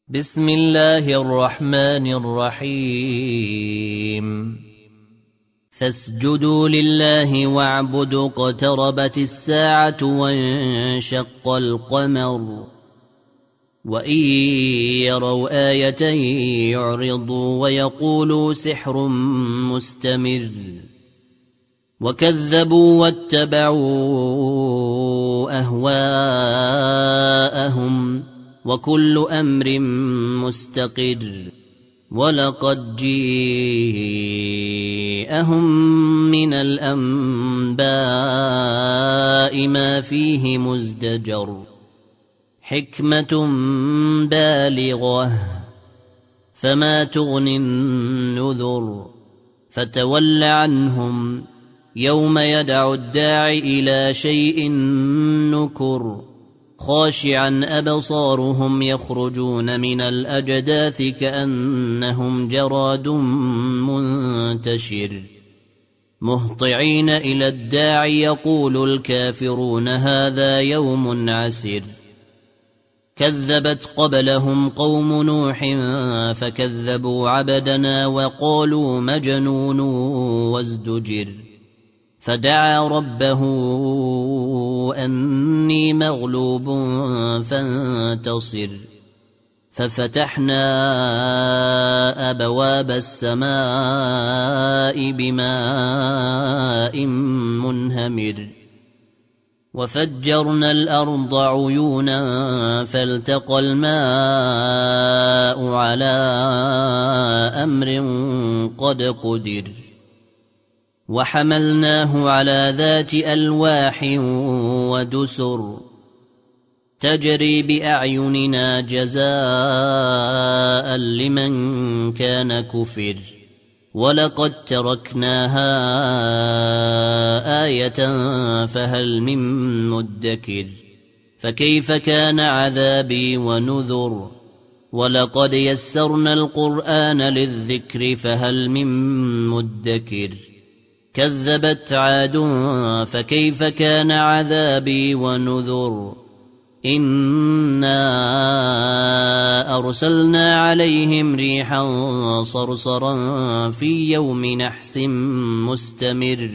بسم الله الرحمن الرحيم فاسجدوا لله واعبدوا اقتربت الساعة وانشق القمر وإن يروا آية يعرضوا ويقولوا سحر مستمر وكذبوا واتبعوا أهواءهم وكل أمر مستقر ولقد جاءهم من الأنباء ما فيه مزدجر حكمة بالغة فما تغني النذر فتول عنهم يوم يدعو الداع إلى شيء نكر خاشعا أبصارهم يخرجون من الأجداث كأنهم جراد منتشر مهطعين إلى الداع يقول الكافرون هذا يوم عسر كذبت قبلهم قوم نوح فكذبوا عبدنا وقالوا مجنون وازدجر فدعا ربه أني مغلوب فانتصر ففتحنا أبواب السماء بماء منهمر وفجرنا الأرض عيونا فالتقى الماء على أمر قد قدر وحملناه على ذات ألواح ودسر تجري بأعيننا جزاء لمن كان كفر ولقد تركناها آية فهل من مدكر فكيف كان عذابي ونذر ولقد يسرنا القرآن للذكر فهل من مدكر كذبت عاد فكيف كان عذابي ونذر إنا أرسلنا عليهم ريحا صرصرا في يوم نحس مستمر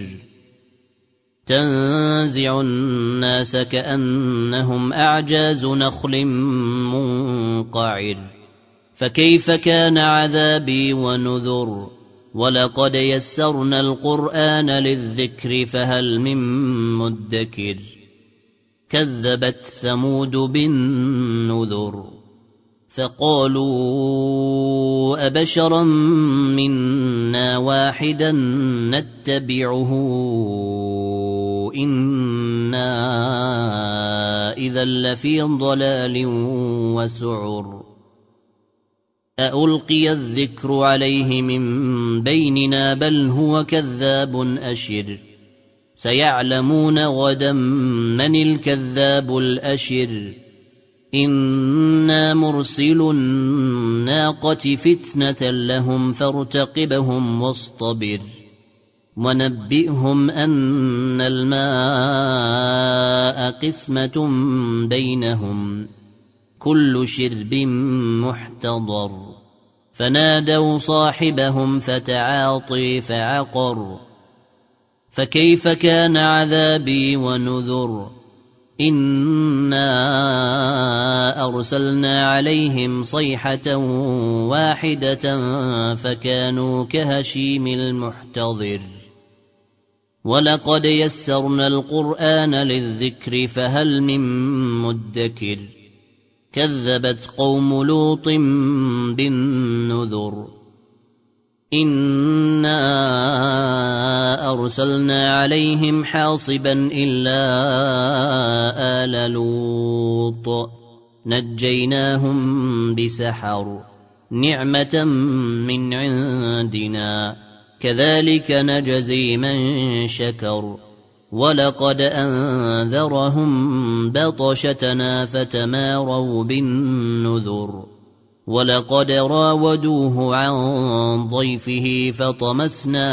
تنزع الناس كأنهم أعجاز نخل منقعر فكيف كان عذابي ونذر ولقد يسرنا القرآن للذكر فهل من مدكر كذبت ثمود بالنذر فقالوا أبشرا منا واحدا نتبعه إنا إذا لفي ضلال وسعر ألقي الذكر عليه من بيننا بل هو كذاب أشر سيعلمون غدا من الكذاب الأشر إنا مرسل الناقة فتنة لهم فارتقبهم واصطبر ونبئهم أن الماء قسمة بينهم كل شرب محتضر فنادوا صاحبهم فتعاطي فعقر فكيف كان عذابي ونذر إنا أرسلنا عليهم صيحة واحدة فكانوا كهشيم المحتضر ولقد يسرنا القرآن للذكر فهل من مدكر كذبت قوم لوط بالنذر إنا أرسلنا عليهم حاصبا إلا آل لوط نجيناهم بسحر نعمة من عندنا كذلك نجزي من شكر ولقد أنذرهم بطشتنا فتماروا بالنذر ولقد راودوه عن ضيفه فطمسنا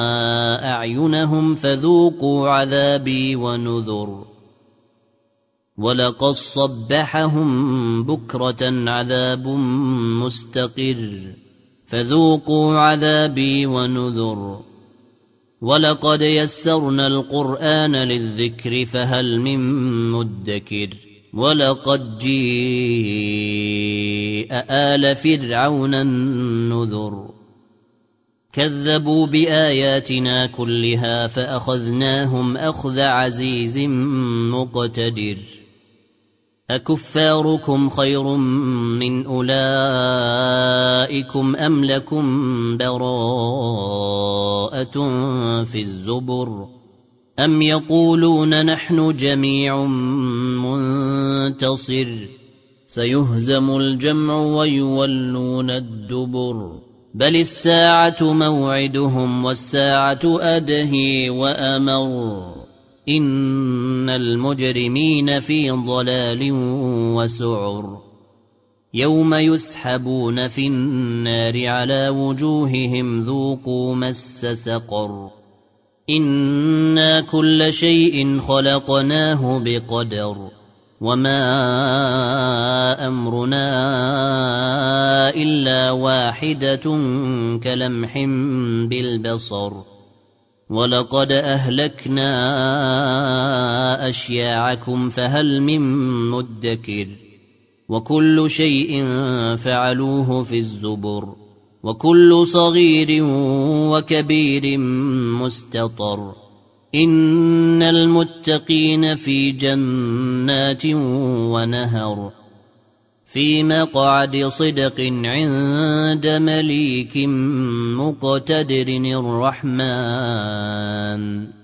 أعينهم فذوقوا عذابي ونذر ولقد صبحهم بكرة عذاب مستقر فذوقوا عذابي ونذر ولقد يسرنا القرآن للذكر فهل من مدكر ولقد جيء آل فرعون النذر كذبوا بآياتنا كلها فأخذناهم أخذ عزيز مقتدر أكفاركم خير من أولئكم أم لكم براءة في الزبر أم يقولون نحن جميع منتصر سيهزم الجمع ويولون الدبر بل الساعة موعدهم والساعة أدهي وأمر إن المجرمين في ضلال وسعر يوم يسحبون في النار على وجوههم ذوقوا مس سقر إنا كل شيء خلقناه بقدر وما أمرنا إلا واحدة كلمح بالبصر ولقد أهلكنا أشياعكم فهل من مدكر وكل شيء فعلوه في الزبر وكل صغير وكبير مستطر إن المتقين في جنات ونهر في مقعد صدق عند مليك مقتدر الرحمن